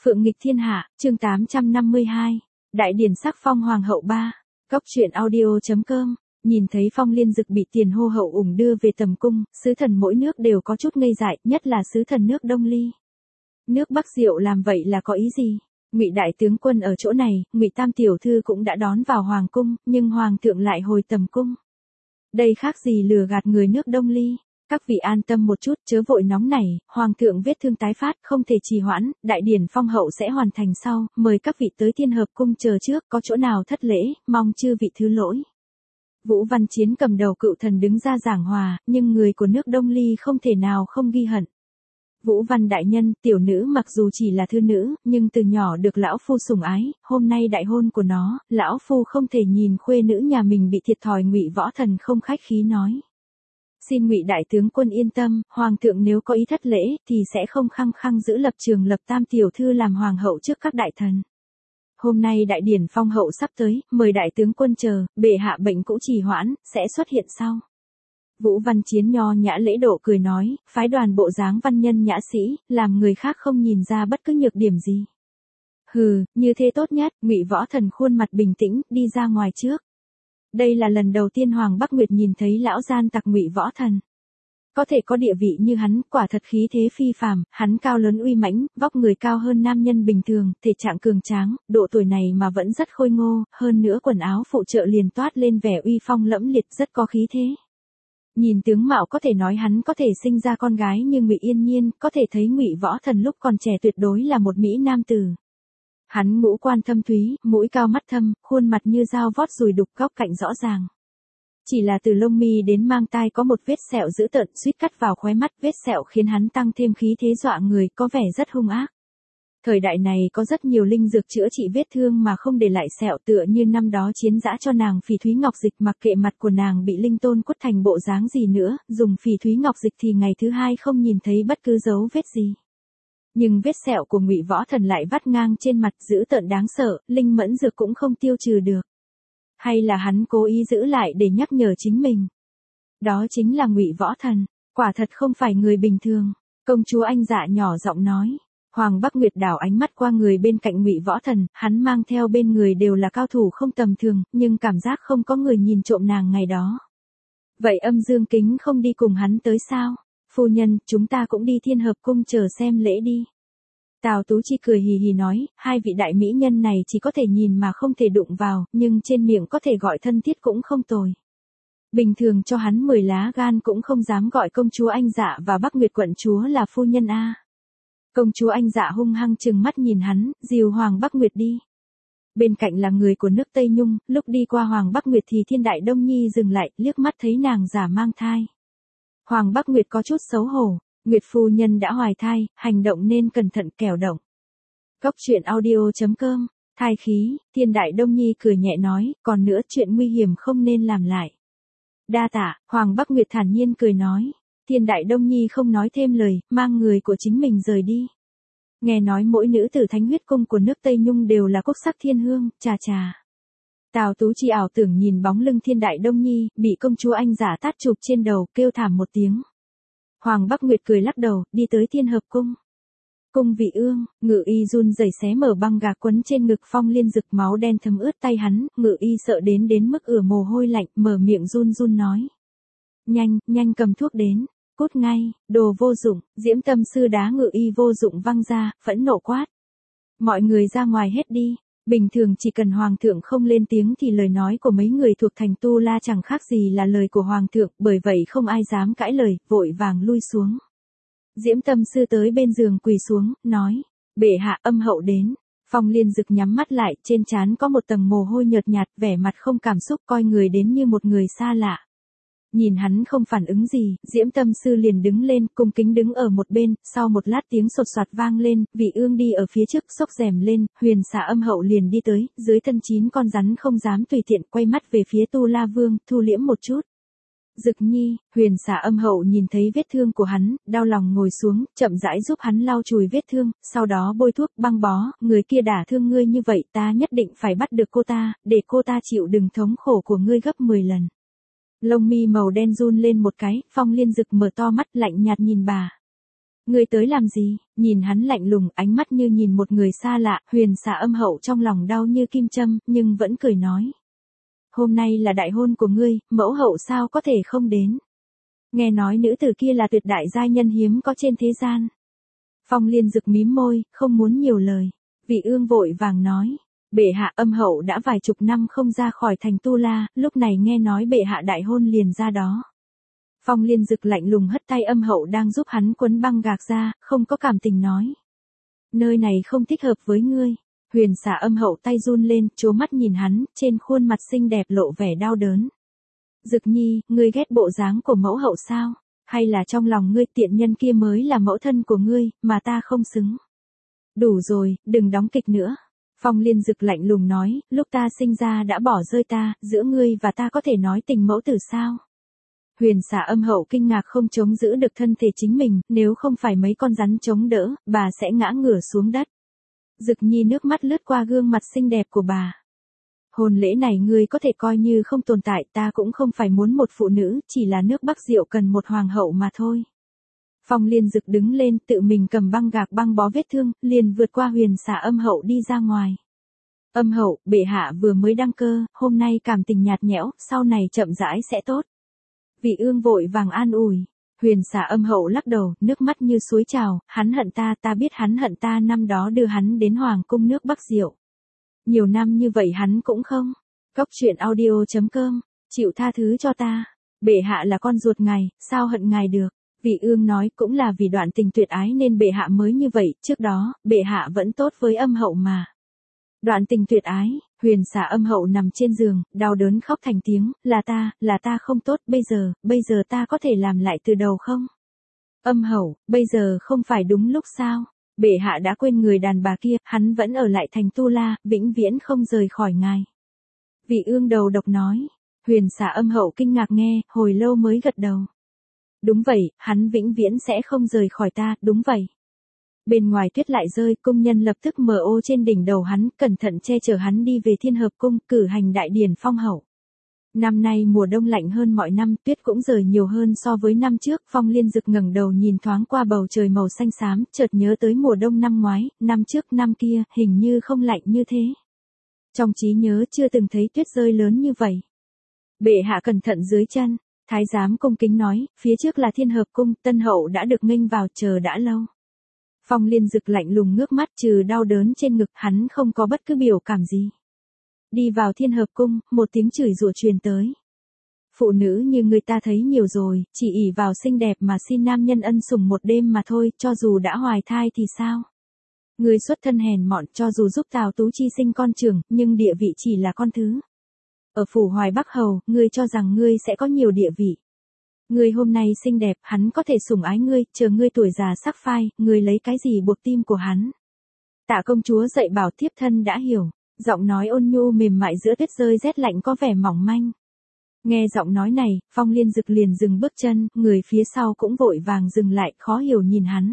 Phượng nghịch thiên hạ, chương 852. Đại điển sắc phong hoàng hậu 3. Cốc truyện audio.com. Nhìn thấy Phong Liên Dực bị Tiền Hô hậu ủng đưa về tầm cung, sứ thần mỗi nước đều có chút ngây dại, nhất là sứ thần nước Đông Ly. Nước Bắc Diệu làm vậy là có ý gì? Ngụy đại tướng quân ở chỗ này, Ngụy Tam tiểu thư cũng đã đón vào hoàng cung, nhưng hoàng thượng lại hồi tầm cung. Đây khác gì lừa gạt người nước Đông Ly. Các vị an tâm một chút, chớ vội nóng nảy, hoàng thượng vết thương tái phát, không thể trì hoãn, đại điển phong hậu sẽ hoàn thành sau, mời các vị tới Thiên Hợp cung chờ trước, có chỗ nào thất lễ, mong chư vị thứ lỗi. Vũ Văn Chiến cầm đầu cựu thần đứng ra giảng hòa, nhưng người của nước Đông Ly không thể nào không ghi hận. Vũ Văn đại nhân, tiểu nữ mặc dù chỉ là thư nữ, nhưng từ nhỏ được lão phu sủng ái, hôm nay đại hôn của nó, lão phu không thể nhìn khuê nữ nhà mình bị thiệt thòi. Ngụy Võ Thần không khách khí nói. Xin Ngụy đại tướng quân yên tâm, hoàng thượng nếu có ý thất lễ, thì sẽ không khăng khăng giữ lập trường lập Tam tiểu thư làm hoàng hậu trước các đại thần. Hôm nay đại điển phong hậu sắp tới, mời đại tướng quân chờ, bệ hạ bệnh cũ trì hoãn, sẽ xuất hiện sau. Vũ Văn Chiến nho nhã lễ độ cười nói, phái đoàn bộ dáng văn nhân nhã sĩ, làm người khác không nhìn ra bất cứ nhược điểm gì. Hừ, như thế tốt nhất. Ngụy Võ Thần khuôn mặt bình tĩnh, đi ra ngoài trước. Đây là lần đầu tiên Hoàng Bắc Nguyệt nhìn thấy lão gian tặc Ngụy Võ Thần. Có thể có địa vị như hắn, quả thật khí thế phi phàm, hắn cao lớn uy mãnh, vóc người cao hơn nam nhân bình thường, thể trạng cường tráng, độ tuổi này mà vẫn rất khôi ngô, hơn nữa quần áo phụ trợ liền toát lên vẻ uy phong lẫm liệt, rất có khí thế. Nhìn tướng mạo có thể nói hắn có thể sinh ra con gái như Ngụy Yên Nhiên, có thể thấy Ngụy Võ Thần lúc còn trẻ tuyệt đối là một mỹ nam tử. Hắn ngũ quan thâm thúy, mũi cao mắt thâm, khuôn mặt như dao vót dùi đục, góc cạnh rõ ràng. Chỉ là từ lông mi đến mang tai có một vết sẹo dữ tợn suýt cắt vào khóe mắt, vết sẹo khiến hắn tăng thêm khí thế dọa người, có vẻ rất hung ác. Thời đại này có rất nhiều linh dược chữa trị vết thương mà không để lại sẹo, tựa như năm đó Chiến dã cho nàng phỉ thúy ngọc dịch, mặc kệ mặt của nàng bị linh tôn quất thành bộ dáng gì nữa, dùng phỉ thúy ngọc dịch thì ngày thứ hai không nhìn thấy bất cứ dấu vết gì. Nhưng vết sẹo của Ngụy Võ Thần lại vắt ngang trên mặt, dữ tợn đáng sợ, linh mẫn dược cũng không tiêu trừ được. Hay là hắn cố ý giữ lại để nhắc nhở chính mình? Đó chính là Ngụy Võ Thần, quả thật không phải người bình thường. Công chúa Anh Dạ nhỏ giọng nói. Hoàng Bắc Nguyệt đảo ánh mắt qua người bên cạnh Ngụy Võ Thần, hắn mang theo bên người đều là cao thủ không tầm thường, nhưng cảm giác không có người nhìn trộm nàng ngày đó. Vậy Âm Dương Kính không đi cùng hắn tới sao? Phu nhân, chúng ta cũng đi Thiên Hợp cung chờ xem lễ đi. Tào Tú Chi cười hì hì nói, hai vị đại mỹ nhân này chỉ có thể nhìn mà không thể đụng vào, nhưng trên miệng có thể gọi thân thiết cũng không tồi. Bình thường cho hắn 10 lá gan cũng không dám gọi công chúa Anh Dạ và Bắc Nguyệt quận chúa là phu nhân a. Công chúa Anh Dạ hung hăng trừng mắt nhìn hắn, dìu Hoàng Bắc Nguyệt đi. Bên cạnh là người của nước Tây Nhung, lúc đi qua Hoàng Bắc Nguyệt thì Thiên Đại Đông Nhi dừng lại, liếc mắt thấy nàng giả mang thai. Hoàng Bắc Nguyệt có chút xấu hổ, Nguyệt phu nhân đã hoài thai, hành động nên cẩn thận kẻo động. Cốc truyện audio.com, thai khí, Thiên Đại Đông Nhi cười nhẹ nói, còn nữa chuyện nguy hiểm không nên làm lại. Đa tạ, Hoàng Bắc Nguyệt thản nhiên cười nói. Thiên Đại Đông Nhi không nói thêm lời, mang người của chính mình rời đi. Nghe nói mỗi nữ tử Thánh Huyết cung của nước Tây Nhung đều là quốc sắc thiên hương, chà chà. Tào Tú Chi ảo tưởng nhìn bóng lưng Thiên Đại Đông Nhi, bị công chúa Anh Giả tát chụp trên đầu, kêu thảm một tiếng. Hoàng Bắc Nguyệt cười lắc đầu, đi tới Thiên Hợp cung. Cung vị ương, Ngự Y run rẩy xé mở băng gạc quấn trên ngực Phong Liên Dực, máu đen thấm ướt tay hắn, Ngự Y sợ đến mức ửa mồ hôi lạnh, mở miệng run run nói. Nhanh cầm thuốc đến. Cút ngay, đồ vô dụng. Diễm Tâm sư đá Ngự Y vô dụng văng ra, phẫn nộ quát. Mọi người ra ngoài hết đi. Bình thường chỉ cần hoàng thượng không lên tiếng thì lời nói của mấy người thuộc thành Tu La chẳng khác gì là lời của hoàng thượng, bởi vậy không ai dám cãi lời, vội vàng lui xuống. Diễm Tâm sư tới bên giường quỳ xuống, nói, bệ hạ, âm hậu đến. Phong Liên Dực nhắm mắt lại, trên trán có một tầng mồ hôi nhợt nhạt, vẻ mặt không cảm xúc, coi người đến như một người xa lạ. Nhìn hắn không phản ứng gì, Diễm Tâm sư liền đứng lên, cung kính đứng ở một bên, sau một lát tiếng sột soạt vang lên, Vị ương đi ở phía trước, xốc rèm lên, Huyền Xà Âm hậu liền đi tới, dưới thân 9 con rắn không dám tùy tiện, quay mắt về phía Tu La Vương, thu liễm một chút. Dực Nhi, Huyền Xà Âm hậu nhìn thấy vết thương của hắn, đau lòng ngồi xuống, chậm rãi giúp hắn lau chùi vết thương, sau đó bôi thuốc, băng bó, người kia đả thương ngươi như vậy, ta nhất định phải bắt được cô ta, để cô ta chịu đựng thống khổ của ngươi gấp 10 lần. Lông mi màu đen run lên một cái, Phong Liên Dực mở to mắt lạnh nhạt nhìn bà. Ngươi tới làm gì? Nhìn hắn lạnh lùng, ánh mắt như nhìn một người xa lạ, Huyền xà âm hậu trong lòng đau như kim châm, nhưng vẫn cười nói. Hôm nay là đại hôn của ngươi, mẫu hậu sao có thể không đến. Nghe nói nữ tử kia là tuyệt đại giai nhân hiếm có trên thế gian. Phong Liên Dực mím môi, không muốn nhiều lời. Vị Ương vội vàng nói. Bệ hạ, âm hậu đã vài chục năm không ra khỏi thành Tu La, lúc này nghe nói bệ hạ đại hôn liền ra đó. Phong Liên Dực lạnh lùng hất tay âm hậu đang giúp hắn quấn băng gạc ra, không có cảm tình nói. Nơi này không thích hợp với ngươi. Huyền xà âm hậu tay run lên, trố mắt nhìn hắn, trên khuôn mặt xinh đẹp lộ vẻ đau đớn. Dực nhi, ngươi ghét bộ dáng của mẫu hậu sao? Hay là trong lòng ngươi tiện nhân kia mới là mẫu thân của ngươi, mà ta không xứng? Đủ rồi, đừng đóng kịch nữa. Phong Liên Dực lạnh lùng nói, lúc ta sinh ra đã bỏ rơi ta, giữa ngươi và ta có thể nói tình mẫu tử sao? Huyền xà âm hậu kinh ngạc không chống giữ được thân thể chính mình, nếu không phải mấy con rắn chống đỡ, bà sẽ ngã ngửa xuống đất. Dực nhi nước mắt lướt qua gương mặt xinh đẹp của bà. Hôn lễ này ngươi có thể coi như không tồn tại, ta cũng không phải muốn một phụ nữ, chỉ là nước Bắc Diệu cần một hoàng hậu mà thôi. Phong Liên Dực đứng lên, tự mình cầm băng gạc băng bó vết thương, liền vượt qua huyền xà âm hậu đi ra ngoài. Âm hậu, bệ hạ vừa mới đăng cơ, hôm nay cảm tình nhạt nhẽo, sau này chậm rãi sẽ tốt. Vị Ương vội vàng an ủi. Huyền xà âm hậu lắc đầu, nước mắt như suối trào, hắn hận ta, ta biết hắn hận ta, năm đó đưa hắn đến hoàng cung nước Bắc Diệu. Nhiều năm như vậy hắn cũng không. Cốc truyện audio.com, chịu tha thứ cho ta. Bệ hạ là con ruột ngài, sao hận ngài được. Vị Ương nói cũng là vì đoạn tình tuyệt ái nên bệ hạ mới như vậy, trước đó, bệ hạ vẫn tốt với âm hậu mà. Đoạn tình tuyệt ái, huyền xà âm hậu nằm trên giường, đau đớn khóc thành tiếng, là ta không tốt, bây giờ ta có thể làm lại từ đầu không? Âm hậu, bây giờ không phải đúng lúc sao? Bệ hạ đã quên người đàn bà kia, hắn vẫn ở lại thành Tu La, vĩnh viễn không rời khỏi ngài. Vị Ương đầu độc nói, huyền xà âm hậu kinh ngạc nghe, hồi lâu mới gật đầu. Đúng vậy, hắn vĩnh viễn sẽ không rời khỏi ta, đúng vậy. Bên ngoài tuyết lại rơi, cung nhân lập tức mở ô trên đỉnh đầu hắn, cẩn thận che chở hắn đi về Thiên Hợp Cung, cử hành đại điển phong hậu. Năm nay mùa đông lạnh hơn mọi năm, tuyết cũng rơi nhiều hơn so với năm trước, Phong Liên Dực ngẩng đầu nhìn thoáng qua bầu trời màu xanh xám, chợt nhớ tới mùa đông năm ngoái, năm trước năm kia, hình như không lạnh như thế. Trong trí nhớ chưa từng thấy tuyết rơi lớn như vậy. Bệ hạ cẩn thận dưới chân, thái giám cung kính nói, phía trước là Thiên Hợp Cung, tân hậu đã được nghênh vào, chờ đã lâu. Phong Liên Dực lạnh lùng ngước mắt, trừ đau đớn trên ngực, hắn không có bất cứ biểu cảm gì. Đi vào Thiên Hợp Cung, một tiếng chửi rủa truyền tới. Phụ nữ như người ta thấy nhiều rồi, chỉ ỷ vào xinh đẹp mà xin nam nhân ân sủng một đêm mà thôi, cho dù đã hoài thai thì sao? Người xuất thân hèn mọn, cho dù giúp Tào Tú Chi sinh con trưởng, nhưng địa vị chỉ là con thứ. Ở phủ Hoài Bắc Hầu, ngươi cho rằng ngươi sẽ có nhiều địa vị. Ngươi hôm nay xinh đẹp, hắn có thể sủng ái ngươi, chờ ngươi tuổi già sắc phai, ngươi lấy cái gì buộc tim của hắn? Tạ công chúa dạy bảo thiếp thân đã hiểu, giọng nói ôn nhu mềm mại giữa tuyết rơi rét lạnh có vẻ mỏng manh. Nghe giọng nói này, Phong Liên Dực liền dừng bước chân, người phía sau cũng vội vàng dừng lại, khó hiểu nhìn hắn.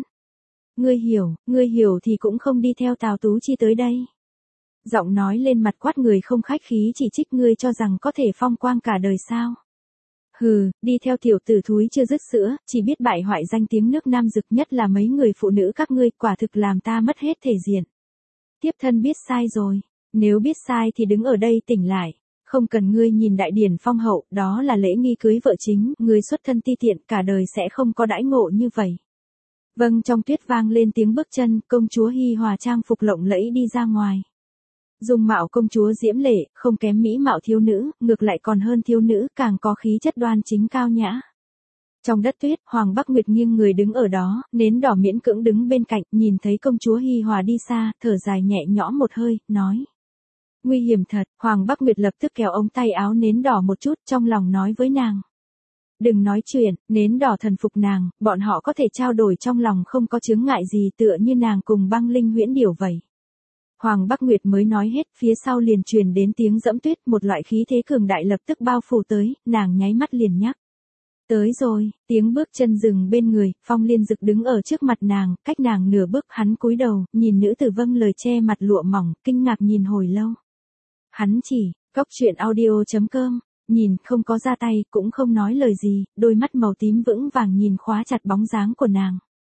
Ngươi hiểu thì cũng không đi theo Tào Tú Chi tới đây. Giọng nói lên mặt quát người không khách khí chỉ trích, ngươi cho rằng có thể phong quang cả đời sao? Hừ, đi theo tiểu tử thúi chưa dứt sữa, chỉ biết bại hoại danh tiếng nước Nam Dực, nhất là mấy người phụ nữ các ngươi, quả thực làm ta mất hết thể diện. Tiếp thân biết sai rồi, nếu biết sai thì đứng ở đây tỉnh lại, không cần ngươi nhìn đại điển phong hậu, đó là lễ nghi cưới vợ chính, ngươi xuất thân ti tiện, cả đời sẽ không có đãi ngộ như vậy. Vâng, trong tuyết vang lên tiếng bước chân, công chúa Hi Hòa trang phục lộng lẫy đi ra ngoài. Dung mạo công chúa diễm lệ, không kém mỹ mạo thiếu nữ, ngược lại còn hơn thiếu nữ, càng có khí chất đoan chính cao nhã. Trong đất tuyết, Hoàng Bắc Nguyệt nghiêng người đứng ở đó, nến đỏ miễn cưỡng đứng bên cạnh, nhìn thấy công chúa Hi Hòa đi xa, thở dài nhẹ nhõm một hơi, nói. Nguy hiểm thật, Hoàng Bắc Nguyệt lập tức kéo ống tay áo nến đỏ một chút, trong lòng nói với nàng. Đừng nói chuyện, nến đỏ thần phục nàng, bọn họ có thể trao đổi trong lòng không có chướng ngại gì, tựa như nàng cùng Băng Linh Huyễn Điểu vậy. Hoàng Bắc Nguyệt mới nói hết, phía sau liền truyền đến tiếng dẫm tuyết, một loại khí thế cường đại lập tức bao phủ tới, nàng nháy mắt liền nhắc. Tới rồi, tiếng bước chân dừng bên người, Phong Liên Dực đứng ở trước mặt nàng, cách nàng nửa bước, hắn cúi đầu, nhìn nữ tử vâng lời che mặt lụa mỏng, kinh ngạc nhìn hồi lâu. Hắn chỉ, cốc truyện audio.com, nhìn không có ra tay, cũng không nói lời gì, đôi mắt màu tím vững vàng nhìn khóa chặt bóng dáng của nàng.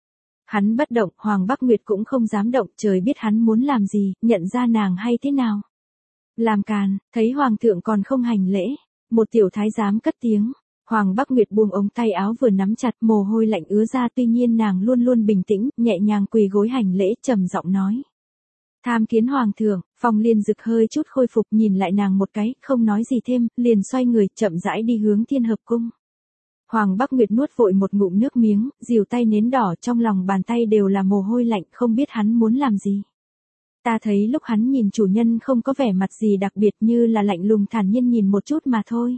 Hắn bất động, Hoàng Bắc Nguyệt cũng không dám động, trời biết hắn muốn làm gì, nhận ra nàng hay thế nào. Làm càn, thấy Hoàng thượng còn không hành lễ. Một tiểu thái giám cất tiếng. Hoàng Bắc Nguyệt buông ống tay áo vừa nắm chặt, mồ hôi lạnh ứa ra, tuy nhiên nàng luôn luôn bình tĩnh, nhẹ nhàng quỳ gối hành lễ, trầm giọng nói. Tham kiến Hoàng thượng. Phong Liên Dực hơi chút khôi phục, nhìn lại nàng một cái, không nói gì thêm, liền xoay người, chậm rãi đi hướng Thiên Hợp Cung. Hoàng Bắc Nguyệt nuốt vội một ngụm nước miếng, dìu tay nến đỏ, trong lòng bàn tay đều là mồ hôi lạnh, không biết hắn muốn làm gì. Ta thấy lúc hắn nhìn chủ nhân không có vẻ mặt gì đặc biệt, như là lạnh lùng thản nhiên nhìn một chút mà thôi.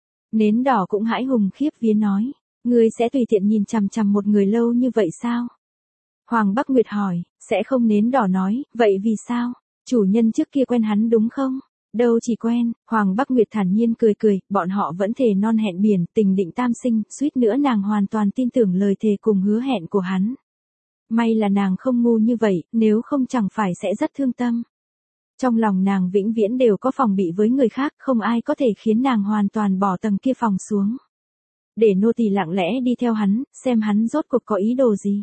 Nến đỏ cũng hãi hùng khiếp vía nói, ngươi sẽ tùy tiện nhìn chằm chằm một người lâu như vậy sao? Hoàng Bắc Nguyệt hỏi, sẽ không. Nến đỏ nói, vậy vì sao? Chủ nhân trước kia quen hắn đúng không? Đâu chỉ quen. Hoàng Bắc Nguyệt thản nhiên cười cười, bọn họ vẫn thề non hẹn biển, tình định tam sinh, suýt nữa nàng hoàn toàn tin tưởng lời thề cùng hứa hẹn của hắn. May là nàng không ngu như vậy, nếu không chẳng phải sẽ rất thương tâm. Trong lòng nàng vĩnh viễn đều có phòng bị với người khác, không ai có thể khiến nàng hoàn toàn bỏ tầng kia phòng xuống. Để nô tỳ lặng lẽ đi theo hắn, xem hắn rốt cuộc có ý đồ gì.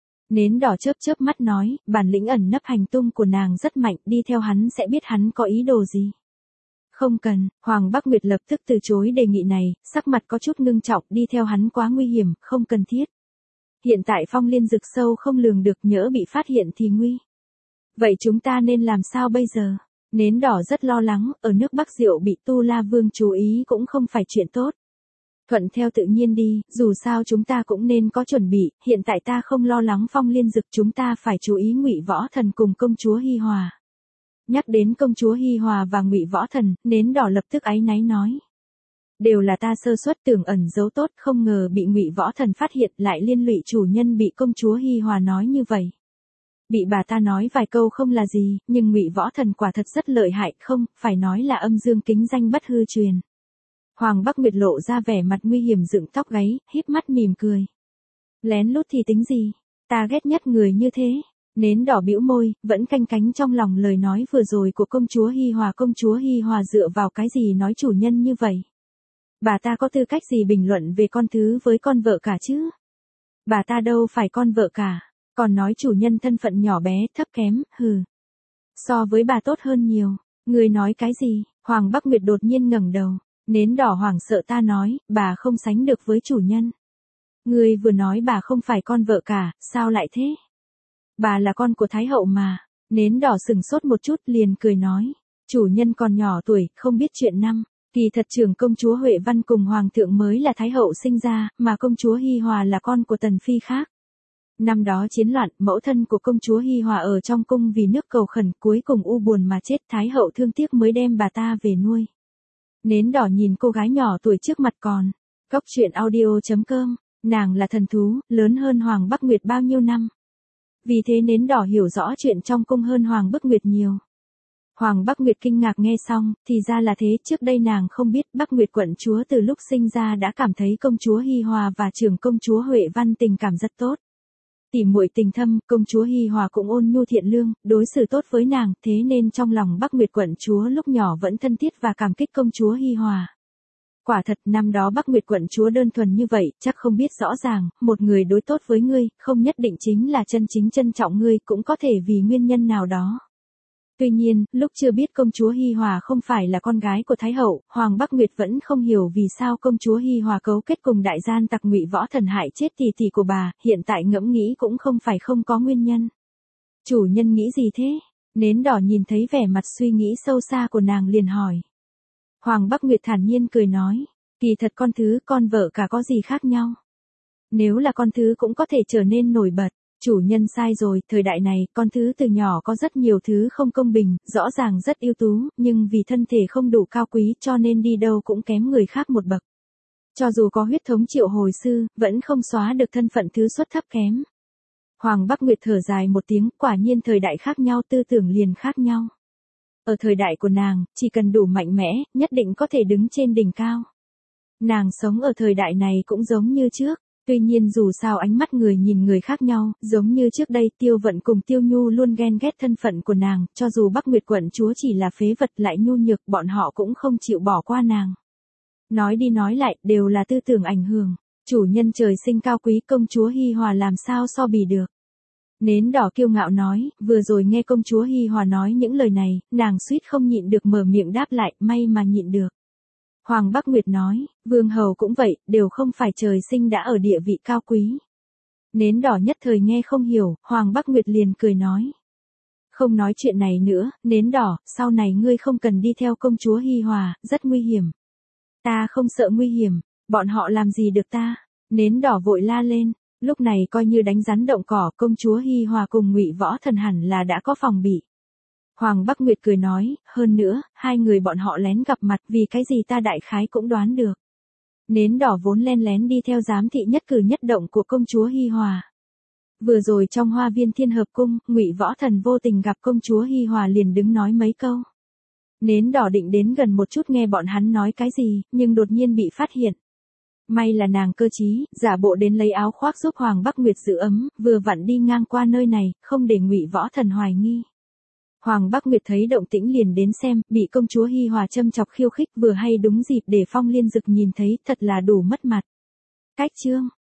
Nến đỏ chớp chớp mắt nói, bản lĩnh ẩn nấp hành tung của nàng rất mạnh, đi theo hắn sẽ biết hắn có ý đồ gì. Không cần. Hoàng Bắc Nguyệt lập tức từ chối đề nghị này, sắc mặt có chút ngưng trọng, đi theo hắn quá nguy hiểm, không cần thiết. Hiện tại Phong Liên Dực sâu không lường được, nhỡ bị phát hiện thì nguy. Vậy chúng ta nên làm sao bây giờ? Nến đỏ rất lo lắng, ở nước Bắc Diệu bị Tu La Vương chú ý cũng không phải chuyện tốt. Thuận theo tự nhiên đi, dù sao chúng ta cũng nên có chuẩn bị, hiện tại ta không lo lắng Phong Liên Dực, chúng ta phải chú ý Ngụy Võ Thần cùng công chúa Hi Hòa. Nhắc đến công chúa Hi Hòa và Ngụy Võ Thần, Nến đỏ lập tức áy náy nói. Đều là ta sơ suất, tưởng ẩn giấu tốt, không ngờ bị Ngụy Võ Thần phát hiện, lại liên lụy chủ nhân bị công chúa Hi Hòa nói như vậy. Bị bà ta nói vài câu không là gì, nhưng Ngụy Võ Thần quả thật rất lợi hại, không, phải nói là âm dương kính danh bất hư truyền. Hoàng Bắc Nguyệt lộ ra vẻ mặt nguy hiểm, dựng tóc gáy, híp mắt mỉm cười. Lén lút thì tính gì, ta ghét nhất người như thế. Nến đỏ bĩu môi, vẫn canh cánh trong lòng lời nói vừa rồi của công chúa Hi Hòa. Công chúa Hi Hòa dựa vào cái gì nói chủ nhân như vậy? Bà ta có tư cách gì bình luận về con thứ với con vợ cả chứ? Bà ta đâu phải con vợ cả, còn nói chủ nhân thân phận nhỏ bé, thấp kém, hừ. So với bà tốt hơn nhiều. Người nói cái gì? Hoàng Bắc Nguyệt đột nhiên ngẩng đầu. Nến đỏ hoảng sợ, ta nói, bà không sánh được với chủ nhân. Người vừa nói bà không phải con vợ cả, sao lại thế? Bà là con của Thái hậu mà. Nến đỏ sừng sốt một chút, liền cười nói. Chủ nhân còn nhỏ tuổi, không biết chuyện năm. Kỳ thật trưởng công chúa Huệ Văn cùng Hoàng thượng mới là Thái hậu sinh ra, mà công chúa Hi Hòa là con của Tần Phi khác. Năm đó chiến loạn, mẫu thân của công chúa Hi Hòa ở trong cung vì nước cầu khẩn, cuối cùng u buồn mà chết, Thái hậu thương tiếc mới đem bà ta về nuôi. Nến đỏ nhìn cô gái nhỏ tuổi trước mặt còn. Góc truyện audio.com, nàng là thần thú, lớn hơn Hoàng Bắc Nguyệt bao nhiêu năm. Vì thế Nến đỏ hiểu rõ chuyện trong cung hơn Hoàng Bắc Nguyệt nhiều. Hoàng Bắc Nguyệt kinh ngạc nghe xong, thì ra là thế, trước đây nàng không biết Bắc Nguyệt quận chúa từ lúc sinh ra đã cảm thấy công chúa Hi Hòa và trưởng công chúa Huệ Văn tình cảm rất tốt. Tỉ muội tình thâm, công chúa Hi Hòa cũng ôn nhu thiện lương, đối xử tốt với nàng, thế nên trong lòng Bắc Nguyệt quận chúa lúc nhỏ vẫn thân thiết và cảm kích công chúa Hi Hòa. Quả thật năm đó Bắc Nguyệt quận chúa đơn thuần như vậy, chắc không biết rõ ràng, một người đối tốt với ngươi, không nhất định chính là chân chính trân trọng ngươi, cũng có thể vì nguyên nhân nào đó. Tuy nhiên, lúc chưa biết công chúa Hi Hòa không phải là con gái của Thái hậu, Hoàng Bắc Nguyệt vẫn không hiểu vì sao công chúa Hi Hòa cấu kết cùng đại gian tặc Ngụy Võ Thần hại chết tỷ tỷ của bà, hiện tại ngẫm nghĩ cũng không phải không có nguyên nhân. Chủ nhân nghĩ gì thế? Nến đỏ nhìn thấy vẻ mặt suy nghĩ sâu xa của nàng liền hỏi. Hoàng Bắc Nguyệt thản nhiên cười nói, kỳ thật con thứ con vợ cả có gì khác nhau. Nếu là con thứ cũng có thể trở nên nổi bật. Chủ nhân sai rồi, thời đại này, con thứ từ nhỏ có rất nhiều thứ không công bình, rõ ràng rất ưu tú, nhưng vì thân thể không đủ cao quý cho nên đi đâu cũng kém người khác một bậc. Cho dù có huyết thống Triệu hồi sư, vẫn không xóa được thân phận thứ xuất thấp kém. Hoàng Bắc Nguyệt thở dài một tiếng, quả nhiên thời đại khác nhau tư tưởng liền khác nhau. Ở thời đại của nàng, chỉ cần đủ mạnh mẽ, nhất định có thể đứng trên đỉnh cao. Nàng sống ở thời đại này cũng giống như trước. Tuy nhiên dù sao ánh mắt người nhìn người khác nhau, giống như trước đây Tiêu Vận cùng Tiêu Nhu luôn ghen ghét thân phận của nàng, cho dù Bắc Nguyệt quận chúa chỉ là phế vật lại nhu nhược, bọn họ cũng không chịu bỏ qua nàng. Nói đi nói lại, đều là tư tưởng ảnh hưởng. Chủ nhân trời sinh cao quý, công chúa Hi Hòa làm sao so bì được. Nến đỏ kiêu ngạo nói, vừa rồi nghe công chúa Hi Hòa nói những lời này, nàng suýt không nhịn được mở miệng đáp lại, may mà nhịn được. Hoàng Bắc Nguyệt nói, vương hầu cũng vậy, đều không phải trời sinh đã ở địa vị cao quý. Nến đỏ nhất thời nghe không hiểu, Hoàng Bắc Nguyệt liền cười nói. Không nói chuyện này nữa, nến đỏ, sau này ngươi không cần đi theo công chúa Hi Hòa, rất nguy hiểm. Ta không sợ nguy hiểm, bọn họ làm gì được ta? Nến đỏ vội la lên, lúc này coi như đánh rắn động cỏ, công chúa Hi Hòa cùng Ngụy Võ Thần hẳn là đã có phòng bị. Hoàng Bắc Nguyệt cười nói, hơn nữa, hai người bọn họ lén gặp mặt vì cái gì ta đại khái cũng đoán được. Nến đỏ vốn len lén đi theo giám thị nhất cử nhất động của công chúa Hi Hòa. Vừa rồi trong hoa viên Thiên Hợp Cung, Ngụy Võ Thần vô tình gặp công chúa Hi Hòa liền đứng nói mấy câu. Nến đỏ định đến gần một chút nghe bọn hắn nói cái gì, nhưng đột nhiên bị phát hiện. May là nàng cơ trí, giả bộ đến lấy áo khoác giúp Hoàng Bắc Nguyệt giữ ấm, vừa vặn đi ngang qua nơi này, không để Ngụy Võ Thần hoài nghi. Hoàng Bắc Nguyệt thấy động tĩnh liền đến xem, bị công chúa Hi Hòa châm chọc khiêu khích vừa hay đúng dịp để Phong Liên Dực nhìn thấy, thật là đủ mất mặt. Cách chương